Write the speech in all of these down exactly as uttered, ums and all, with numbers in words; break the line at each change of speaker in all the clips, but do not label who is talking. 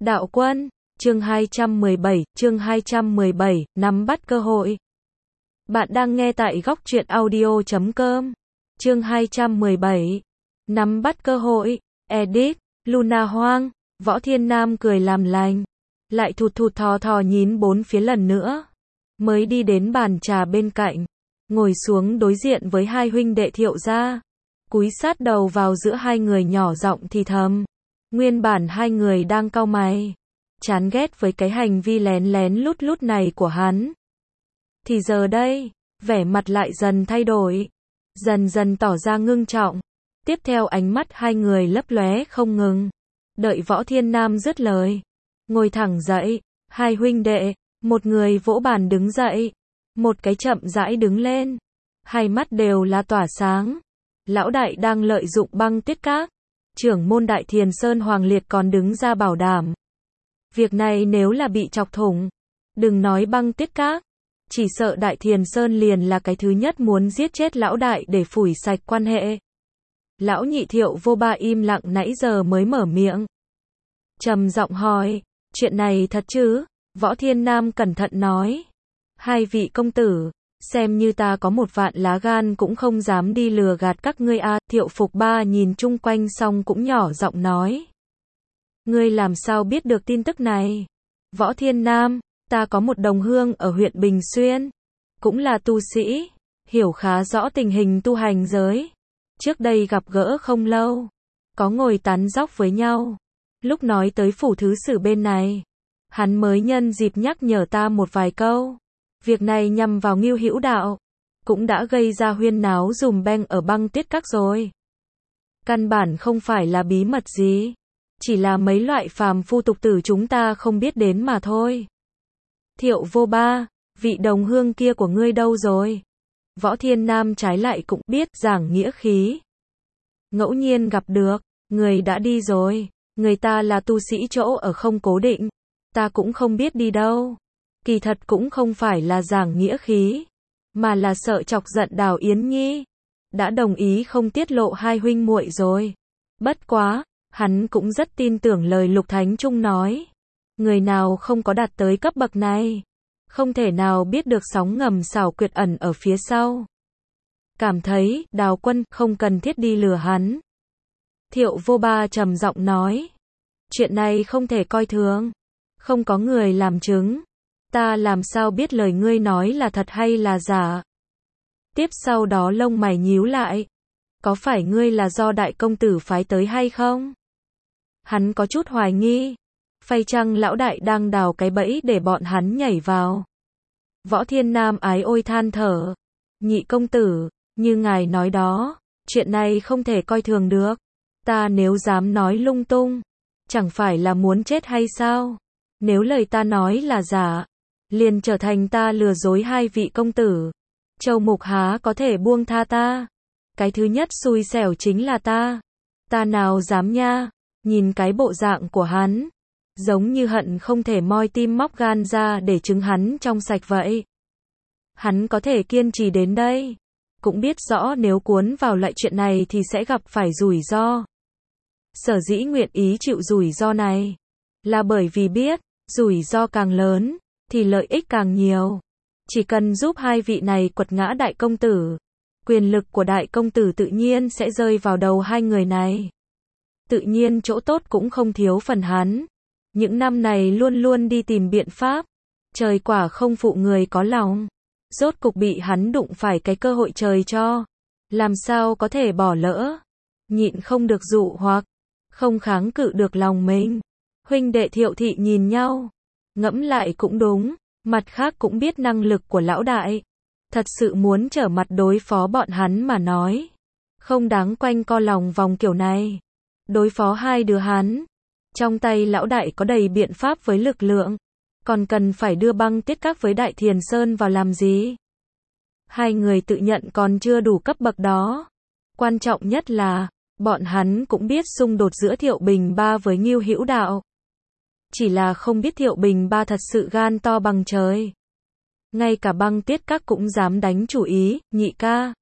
Đạo quân, chương hai trăm mười bảy, chương hai trăm mười bảy, nắm bắt cơ hội. Bạn đang nghe tại góc truyện audio chấm com. Chương hai trăm mười bảy, nắm bắt cơ hội. Edit, Luna Hoang, Võ Thiên Nam cười làm lành, lại thụt thụt thò thò nhín bốn phía lần nữa, mới đi đến bàn trà bên cạnh, ngồi xuống đối diện với hai huynh đệ Thiệu gia, cúi sát đầu vào giữa hai người nhỏ giọng thì thầm. Nguyên bản hai người đang cau mày, chán ghét với cái hành vi lén lén lút lút này của hắn. Thì giờ đây, vẻ mặt lại dần thay đổi, dần dần tỏ ra ngưng trọng. Tiếp theo ánh mắt hai người lấp lóe không ngừng. Đợi Võ Thiên Nam dứt lời, ngồi thẳng dậy, hai huynh đệ, một người vỗ bàn đứng dậy, một cái chậm rãi đứng lên, hai mắt đều là tỏa sáng. Lão đại đang lợi dụng Băng Tuyết Các, trưởng môn Đại Thiền Sơn Hoàng Liệt còn đứng ra bảo đảm. Việc này nếu là bị chọc thủng, đừng nói Băng Tuyết Các, chỉ sợ Đại Thiền Sơn liền là cái thứ nhất muốn giết chết lão đại để phủi sạch quan hệ. Lão nhị Thiệu Vô Ba im lặng nãy giờ mới mở miệng, trầm giọng hỏi, chuyện này thật chứ? Võ Thiên Nam cẩn thận nói, hai vị công tử, xem như ta có một vạn lá gan cũng không dám đi lừa gạt các ngươi a. Thiệu Phục Ba nhìn chung quanh xong cũng nhỏ giọng nói, ngươi làm sao biết được tin tức này? Võ Thiên Nam, ta có một đồng hương ở huyện Bình Xuyên, cũng là tu sĩ, hiểu khá rõ tình hình tu hành giới. Trước đây gặp gỡ không lâu, có ngồi tán dóc với nhau. Lúc nói tới phủ thứ sử bên này, hắn mới nhân dịp nhắc nhở ta một vài câu. Việc này nhằm vào Ngưu Hữu Đạo, cũng đã gây ra huyên náo dùm beng ở Băng Tuyết Các rồi. Căn bản không phải là bí mật gì, chỉ là mấy loại phàm phu tục tử chúng ta không biết đến mà thôi. Thiệu Vô Ba, vị đồng hương kia của ngươi đâu rồi? Võ Thiên Nam trái lại cũng biết giảng nghĩa khí. Ngẫu nhiên gặp được, người đã đi rồi, người ta là tu sĩ chỗ ở không cố định, ta cũng không biết đi đâu. Kỳ thật cũng không phải là giảng nghĩa khí, mà là sợ chọc giận Đào Yến Nhi, đã đồng ý không tiết lộ hai huynh muội rồi. Bất quá, hắn cũng rất tin tưởng lời Lục Thánh Trung nói, người nào không có đạt tới cấp bậc này, không thể nào biết được sóng ngầm xảo quyệt ẩn ở phía sau. Cảm thấy, Đào quân không cần thiết đi lừa hắn. Thiệu Vô Ba trầm giọng nói, chuyện này không thể coi thường, không có người làm chứng, ta làm sao biết lời ngươi nói là thật hay là giả? Tiếp sau đó lông mày nhíu lại, có phải ngươi là do đại công tử phái tới hay không? Hắn có chút hoài nghi, phải chăng lão đại đang đào cái bẫy để bọn hắn nhảy vào? Võ Thiên Nam ái ôi than thở, nhị công tử, như ngài nói đó, chuyện này không thể coi thường được. Ta nếu dám nói lung tung, chẳng phải là muốn chết hay sao? Nếu lời ta nói là giả, liền trở thành ta lừa dối hai vị công tử. Châu Mục há có thể buông tha ta? Cái thứ nhất xui xẻo chính là ta. Ta nào dám nha? Nhìn cái bộ dạng của hắn, giống như hận không thể moi tim móc gan ra để chứng hắn trong sạch vậy. Hắn có thể kiên trì đến đây, cũng biết rõ nếu cuốn vào loại chuyện này thì sẽ gặp phải rủi ro. Sở dĩ nguyện ý chịu rủi ro này, là bởi vì biết, rủi ro càng lớn, thì lợi ích càng nhiều. Chỉ cần giúp hai vị này quật ngã đại công tử, quyền lực của đại công tử tự nhiên sẽ rơi vào đầu hai người này. Tự nhiên chỗ tốt cũng không thiếu phần hắn. Những năm này luôn luôn đi tìm biện pháp, trời quả không phụ người có lòng. Rốt cục bị hắn đụng phải cái cơ hội trời cho, làm sao có thể bỏ lỡ. Nhịn không được dụ hoặc, không kháng cự được lòng mình. Huynh đệ Thiệu thị nhìn nhau, ngẫm lại cũng đúng, mặt khác cũng biết năng lực của lão đại. Thật sự muốn trở mặt đối phó bọn hắn mà nói, không đáng quanh co lòng vòng kiểu này. Đối phó hai đứa hắn, trong tay lão đại có đầy biện pháp với lực lượng, còn cần phải đưa Băng Tuyết Các với Đại Thiền Sơn vào làm gì? Hai người tự nhận còn chưa đủ cấp bậc đó. Quan trọng nhất là, bọn hắn cũng biết xung đột giữa Thiệu Bình Ba với Ngưu Hữu Đạo. Chỉ là không biết Thiệu Bình Ba thật sự gan to bằng trời. Ngay cả Băng Tuyết Các cũng dám đánh chủ ý. Nhị ca,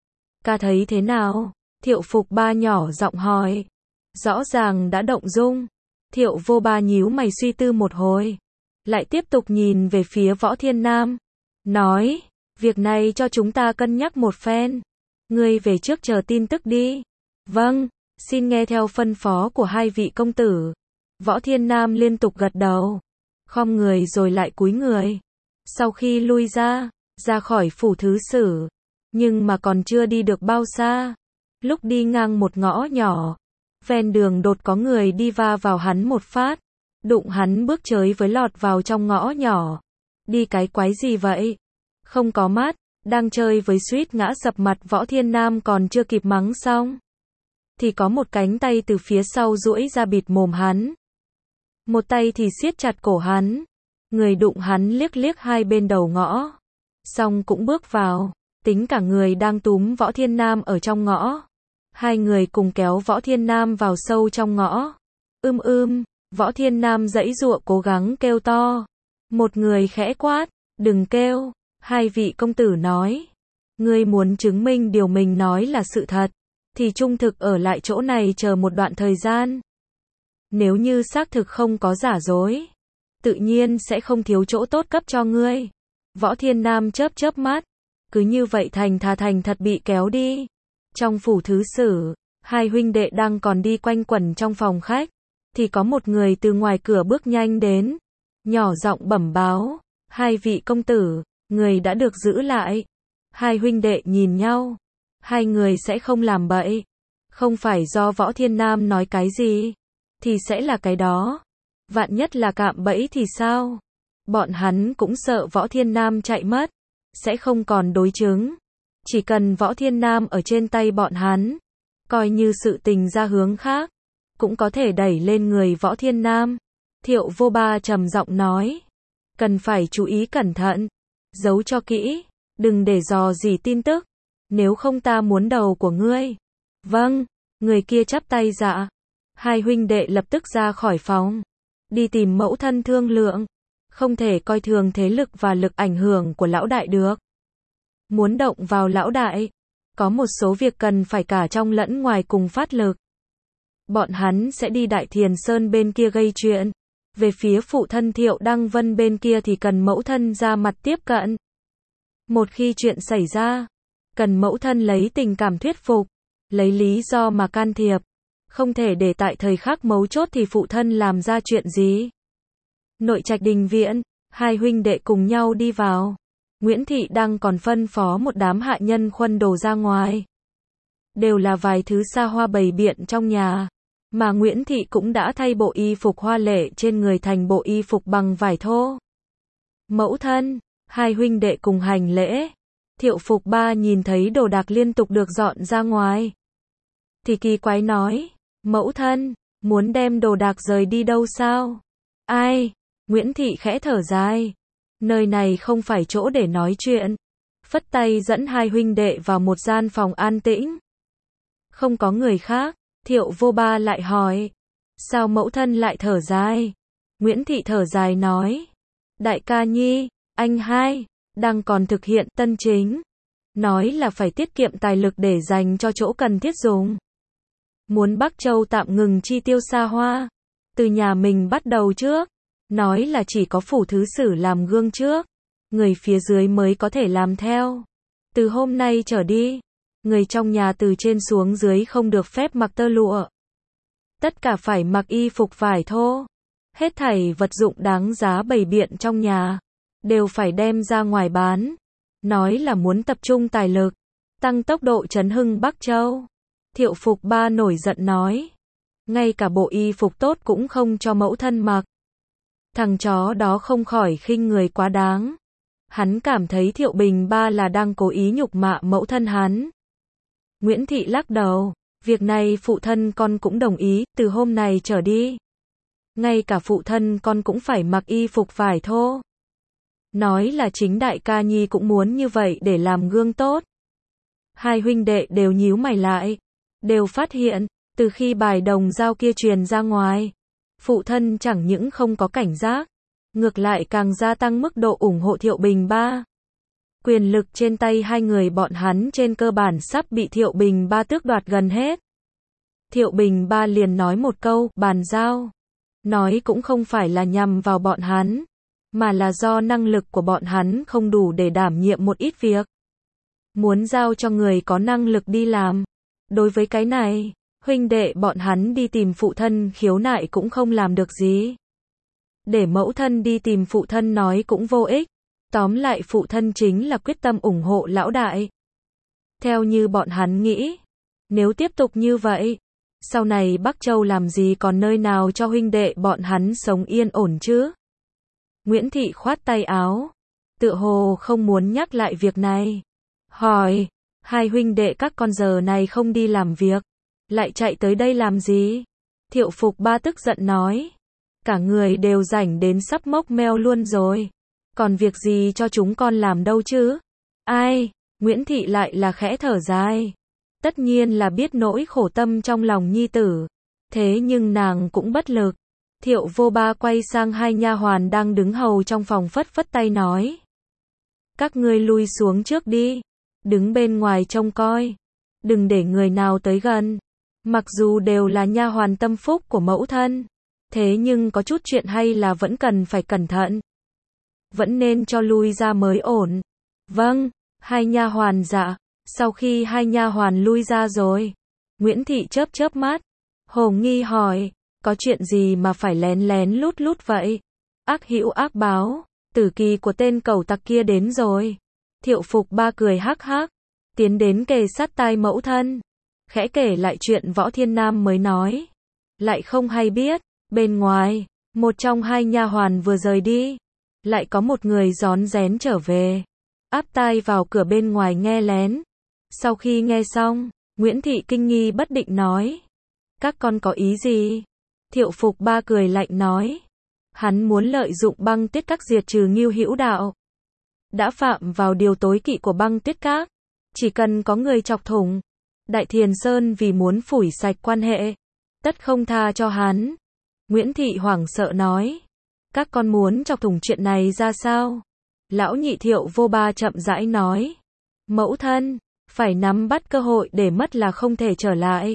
ca thấy thế nào? Thiệu Phục Ba nhỏ giọng hỏi, rõ ràng đã động dung. Thiệu vô ba nhíu mày suy tư một hồi. Lại tiếp tục nhìn về phía Võ Thiên Nam. Nói, việc này cho chúng ta cân nhắc một phen. Ngươi về trước chờ tin tức đi. Vâng, xin nghe theo phân phó của hai vị công tử. Võ Thiên Nam liên tục gật đầu. Khom người rồi lại cúi người. Sau khi lui ra, ra khỏi phủ thứ sử. Nhưng mà còn chưa đi được bao xa. Lúc đi ngang một ngõ nhỏ. Ven đường đột có người đi va vào hắn một phát. Đụng hắn bước chới với lọt vào trong ngõ nhỏ. Đi cái quái gì vậy? Không có mắt, đang chơi với suýt ngã sập mặt Võ Thiên Nam còn chưa kịp mắng xong. Thì có một cánh tay từ phía sau duỗi ra bịt mồm hắn. Một tay thì siết chặt cổ hắn. Người đụng hắn liếc liếc hai bên đầu ngõ. Xong cũng bước vào, tính cả người đang túm Võ Thiên Nam ở trong ngõ. Hai người cùng kéo Võ Thiên Nam vào sâu trong ngõ. Ưm ưm, Võ Thiên Nam giãy giụa cố gắng kêu to. Một người khẽ quát, đừng kêu. Hai vị công tử nói, ngươi muốn chứng minh điều mình nói là sự thật, thì trung thực ở lại chỗ này chờ một đoạn thời gian. Nếu như xác thực không có giả dối, tự nhiên sẽ không thiếu chỗ tốt cấp cho ngươi. Võ Thiên Nam chớp chớp mắt, cứ như vậy thành thà thành thật bị kéo đi. Trong phủ thứ sử, hai huynh đệ đang còn đi quanh quẩn trong phòng khách, thì có một người từ ngoài cửa bước nhanh đến, nhỏ giọng bẩm báo, hai vị công tử, người đã được giữ lại. Hai huynh đệ nhìn nhau, hai người sẽ không làm bậy, không phải do Võ Thiên Nam nói cái gì, thì sẽ là cái đó. Vạn nhất là cạm bẫy thì sao? Bọn hắn cũng sợ Võ Thiên Nam chạy mất, sẽ không còn đối chứng. Chỉ cần Võ Thiên Nam ở trên tay bọn hắn, coi như sự tình ra hướng khác, cũng có thể đẩy lên người Võ Thiên Nam. Thiệu vô ba trầm giọng nói, cần phải chú ý cẩn thận, giấu cho kỹ, đừng để dò dỉ tin tức, nếu không ta muốn đầu của ngươi. Vâng, người kia chắp tay dạ. Hai huynh đệ lập tức ra khỏi phòng, đi tìm mẫu thân thương lượng, không thể coi thường thế lực và lực ảnh hưởng của lão đại được. Muốn động vào lão đại, có một số việc cần phải cả trong lẫn ngoài cùng phát lực. Bọn hắn sẽ đi Đại Thiền Sơn bên kia gây chuyện. Về phía phụ thân Thiệu Đăng Vân bên kia thì cần mẫu thân ra mặt tiếp cận. Một khi chuyện xảy ra, cần mẫu thân lấy tình cảm thuyết phục, lấy lý do mà can thiệp. Không thể để tại thời khắc mấu chốt thì phụ thân làm ra chuyện gì. Nội trạch đình viện, hai huynh đệ cùng nhau đi vào. Nguyễn Thị đang còn phân phó một đám hạ nhân khuân đồ ra ngoài. Đều là vài thứ xa hoa bày biện trong nhà. Mà Nguyễn Thị cũng đã thay bộ y phục hoa lệ trên người thành bộ y phục bằng vải thô. Mẫu thân, hai huynh đệ cùng hành lễ. Thiệu Phục Ba nhìn thấy đồ đạc liên tục được dọn ra ngoài, thì kỳ quái nói, mẫu thân, muốn đem đồ đạc rời đi đâu sao? Ai? Nguyễn Thị khẽ thở dài. Nơi này không phải chỗ để nói chuyện. Phất tay dẫn hai huynh đệ vào một gian phòng an tĩnh. Không có người khác. Thiệu vô ba lại hỏi, sao mẫu thân lại thở dài? Nguyễn Thị thở dài nói, đại ca nhi, anh hai, đang còn thực hiện tân chính. Nói là phải tiết kiệm tài lực để dành cho chỗ cần thiết dùng. Muốn Bắc Châu tạm ngừng chi tiêu xa hoa. Từ nhà mình bắt đầu trước. Nói là chỉ có phủ thứ sử làm gương trước. Người phía dưới mới có thể làm theo. Từ hôm nay trở đi, người trong nhà từ trên xuống dưới không được phép mặc tơ lụa. Tất cả phải mặc y phục vải thô. Hết thảy vật dụng đáng giá bày biện trong nhà, đều phải đem ra ngoài bán. Nói là muốn tập trung tài lực, tăng tốc độ chấn hưng Bắc Châu. Thiệu Phục Ba nổi giận nói, ngay cả bộ y phục tốt cũng không cho mẫu thân mặc. Thằng chó đó không khỏi khinh người quá đáng. Hắn cảm thấy Thiệu Bình Ba là đang cố ý nhục mạ mẫu thân hắn. Nguyễn Thị lắc đầu, việc này phụ thân con cũng đồng ý, từ hôm nay trở đi. Ngay cả phụ thân con cũng phải mặc y phục vải thô. Nói là chính đại ca nhi cũng muốn như vậy để làm gương tốt. Hai huynh đệ đều nhíu mày lại, đều phát hiện, từ khi bài đồng dao kia truyền ra ngoài, phụ thân chẳng những không có cảnh giác, ngược lại càng gia tăng mức độ ủng hộ Thiệu Bình Ba. Quyền lực trên tay hai người bọn hắn trên cơ bản sắp bị Thiệu Bình Ba tước đoạt gần hết. Thiệu Bình Ba liền nói một câu, bàn giao. Nói cũng không phải là nhằm vào bọn hắn, mà là do năng lực của bọn hắn không đủ để đảm nhiệm một ít việc. Muốn giao cho người có năng lực đi làm. Đối với cái này, huynh đệ bọn hắn đi tìm phụ thân khiếu nại cũng không làm được gì. Để mẫu thân đi tìm phụ thân nói cũng vô ích. Tóm lại phụ thân chính là quyết tâm ủng hộ lão đại. Theo như bọn hắn nghĩ, nếu tiếp tục như vậy, sau này Bắc Châu làm gì còn nơi nào cho huynh đệ bọn hắn sống yên ổn chứ? Nguyễn Thị khoát tay áo, tựa hồ không muốn nhắc lại việc này. Hỏi, hai huynh đệ các con giờ này không đi làm việc, lại chạy tới đây làm gì? Thiệu Phục Ba tức giận nói, cả người đều rảnh đến sắp mốc meo luôn rồi, còn việc gì cho chúng con làm đâu chứ? Ai? Nguyễn Thị lại là khẽ thở dài. Tất nhiên là biết nỗi khổ tâm trong lòng nhi tử, thế nhưng nàng cũng bất lực. Thiệu Vô Ba quay sang hai nha hoàn đang đứng hầu trong phòng phất phất tay nói, các ngươi lui xuống trước đi, đứng bên ngoài trông coi, đừng để người nào tới gần. Mặc dù đều là nha hoàn tâm phúc của mẫu thân, thế nhưng có chút chuyện hay là vẫn cần phải cẩn thận, vẫn nên cho lui ra mới ổn. Vâng, hai nha hoàn dạ. Sau khi hai nha hoàn lui ra rồi, Nguyễn Thị chớp chớp mắt, hồ nghi hỏi, có chuyện gì mà phải lén lén lút lút vậy? Ác hữu ác báo, tử kỳ của tên cẩu tặc kia đến rồi. Thiệu Phục Ba cười hắc hắc, tiến đến kề sát tai mẫu thân, khẽ kể lại chuyện Võ Thiên Nam mới nói. Lại không hay biết, bên ngoài, một trong hai nha hoàn vừa rời đi, lại có một người rón rén trở về, áp tai vào cửa bên ngoài nghe lén. Sau khi nghe xong, Nguyễn Thị kinh nghi bất định nói, các con có ý gì? Thiệu Phục Ba cười lạnh nói, hắn muốn lợi dụng Băng Tuyết Các diệt trừ Ngưu Hữu Đạo. Đã phạm vào điều tối kỵ của Băng Tuyết Các, chỉ cần có người chọc thủng, Đại Thiền Sơn vì muốn phủi sạch quan hệ, tất không tha cho hắn. Nguyễn Thị hoảng sợ nói, các con muốn chọc thủng chuyện này ra sao? Lão nhị Thiệu Vô Ba chậm rãi nói, mẫu thân, phải nắm bắt cơ hội để mất là không thể trở lại.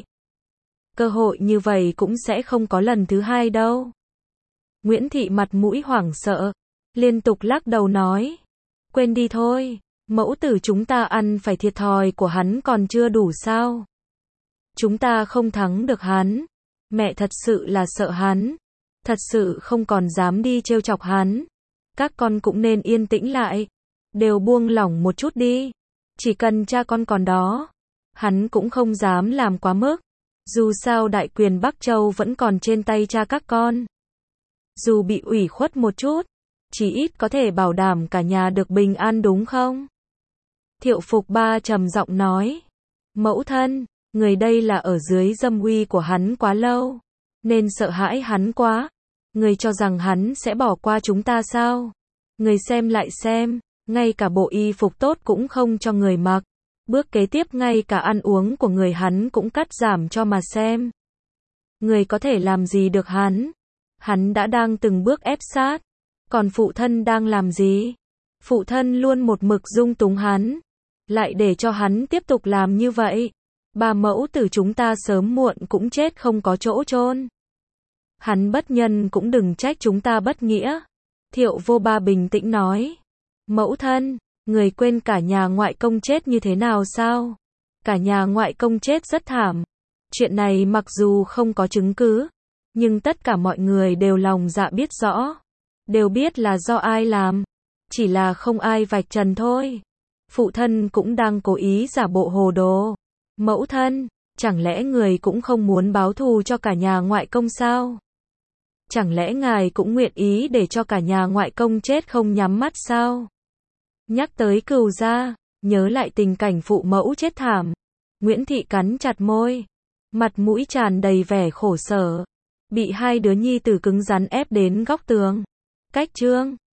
Cơ hội như vậy cũng sẽ không có lần thứ hai đâu. Nguyễn Thị mặt mũi hoảng sợ, liên tục lắc đầu nói, quên đi thôi, mẫu tử chúng ta ăn phải thiệt thòi của hắn còn chưa đủ sao? Chúng ta không thắng được hắn, mẹ thật sự là sợ hắn, thật sự không còn dám đi trêu chọc hắn. Các con cũng nên yên tĩnh lại, đều buông lỏng một chút đi. Chỉ cần cha con còn đó, hắn cũng không dám làm quá mức. Dù sao đại quyền Bắc Châu vẫn còn trên tay cha các con. Dù bị ủy khuất một chút, chỉ ít có thể bảo đảm cả nhà được bình an đúng không? Thiệu Phục Ba trầm giọng nói, mẫu thân, người đây là ở dưới dâm uy của hắn quá lâu, nên sợ hãi hắn quá. Người cho rằng hắn sẽ bỏ qua chúng ta sao? Người xem lại xem, ngay cả bộ y phục tốt cũng không cho người mặc. Bước kế tiếp ngay cả ăn uống của người hắn cũng cắt giảm cho mà xem. Người có thể làm gì được hắn? Hắn đã đang từng bước ép sát. Còn phụ thân đang làm gì? Phụ thân luôn một mực dung túng hắn, lại để cho hắn tiếp tục làm như vậy. Ba mẫu tử chúng ta sớm muộn cũng chết không có chỗ chôn. Hắn bất nhân cũng đừng trách chúng ta bất nghĩa. Thiệu Vô Ba bình tĩnh nói, mẫu thân, người quên cả nhà ngoại công chết như thế nào sao? Cả nhà ngoại công chết rất thảm. Chuyện này mặc dù không có chứng cứ, nhưng tất cả mọi người đều lòng dạ biết rõ, đều biết là do ai làm, chỉ là không ai vạch trần thôi. Phụ thân cũng đang cố ý giả bộ hồ đồ. Mẫu thân, chẳng lẽ người cũng không muốn báo thù cho cả nhà ngoại công sao? Chẳng lẽ ngài cũng nguyện ý để cho cả nhà ngoại công chết không nhắm mắt sao? Nhắc tới Cừu gia, nhớ lại tình cảnh phụ mẫu chết thảm, Nguyễn Thị cắn chặt môi, mặt mũi tràn đầy vẻ khổ sở, bị hai đứa nhi tử cứng rắn ép đến góc tường. Cách chương